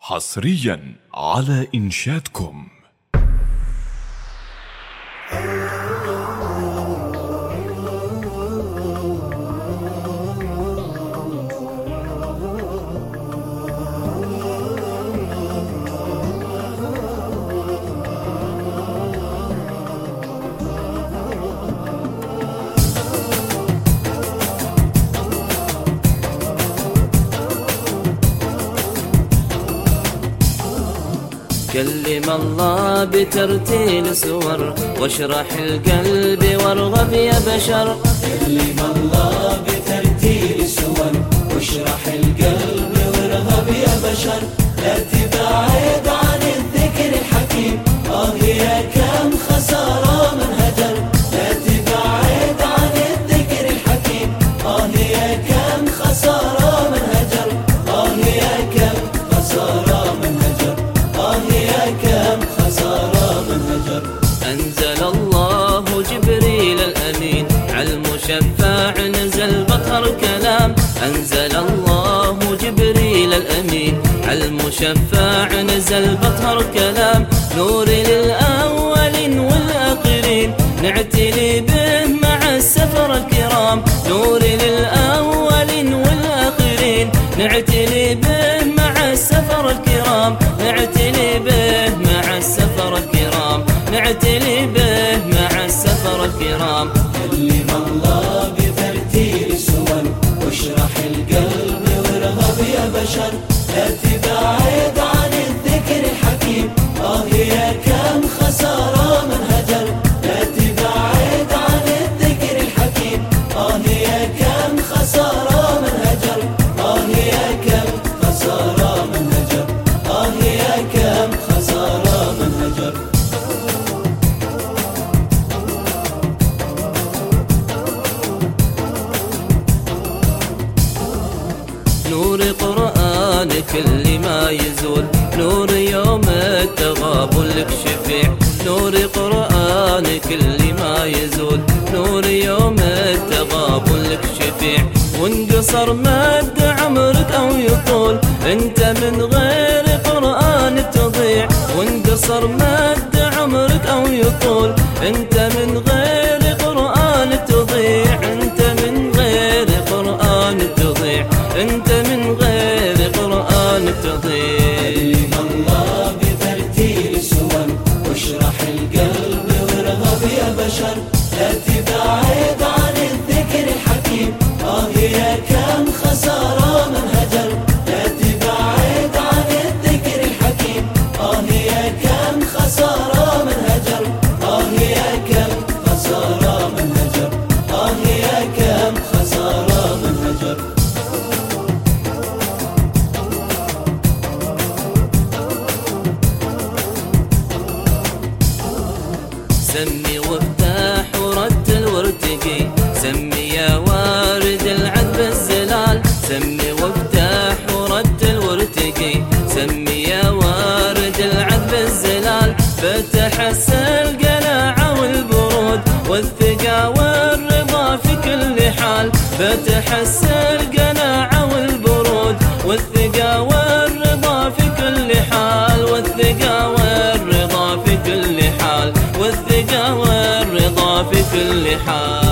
حصريا على إنشادكم. كلم الله بترتيل سور واشرح القلب وارغب يا بشر. كلم الله بترتيل سور واشرح القلب وارغب يا بشر. لا تبعد عن الذكر الحكيم، يا كم خسارة من هجر. لا تبعد عن الذكر الحكيم، يا كم خسارة من هجر. يا كم خسارة من هجر. يا كم خسارة من هجر. أنزل الله جبريل الأمين على المشفع نزل بطر كلام. أنزل الله جبريل الأمين على المشفع نزل بطر كلام. نور للأولين والآخرين نعتني به مع السفر الكرام. نور للأولين والآخرين نعتني به مع السفر الكرام. نعتني به مع السفر الكرام. نعتني به مع السفر الكرام. كلم الله بترتيل سور واشرح القلب وارغب يا بشر. لا تبعد عن الذكر الحكيم، يا كم خسارة من هجر. لا تبعد عن الذكر الحكيم، يا كم خسارة من هجر. يا كم خسارة من هجر. يا كم خسارة من هجر. نور قرآن كل ما يزول، نور يوم التغابن لك شفيع. نور قرآن كل ما يزول، نور يوم التغابن لك شفيع. وانقصر مد عمرك أو يطول انت من غير قرآن تضيع. وانقصر مد عمرك أو يطول انت من غير قرآن تضيع. انت من غير قرآن تضيع. انت من غير قرآن تضيع. كلم الله بترتيل سور واشرح القلب وارغب يا بشر. لا تبعد عن الذكر الحكيم، يا كم خسارة من هجر. لا تبعد عن الذكر الحكيم، يا كم خسارة من هجر. يا كم خسارة من هجر. يا كم خسارة من هجر. سمي وافتح ورتل وارتقي. سمي يا وارد العذب الزلال. سمي وافتح ورتل وارتقي. سمي يا وارد العذب الزلال. فتحس القناعة والبرود والثقة والرضا في كل حال. فتحس القناعة والبرود والثقة والرضا في كل حال. والثقة والرضا في كل حال. والثقة والرضا في كل حال.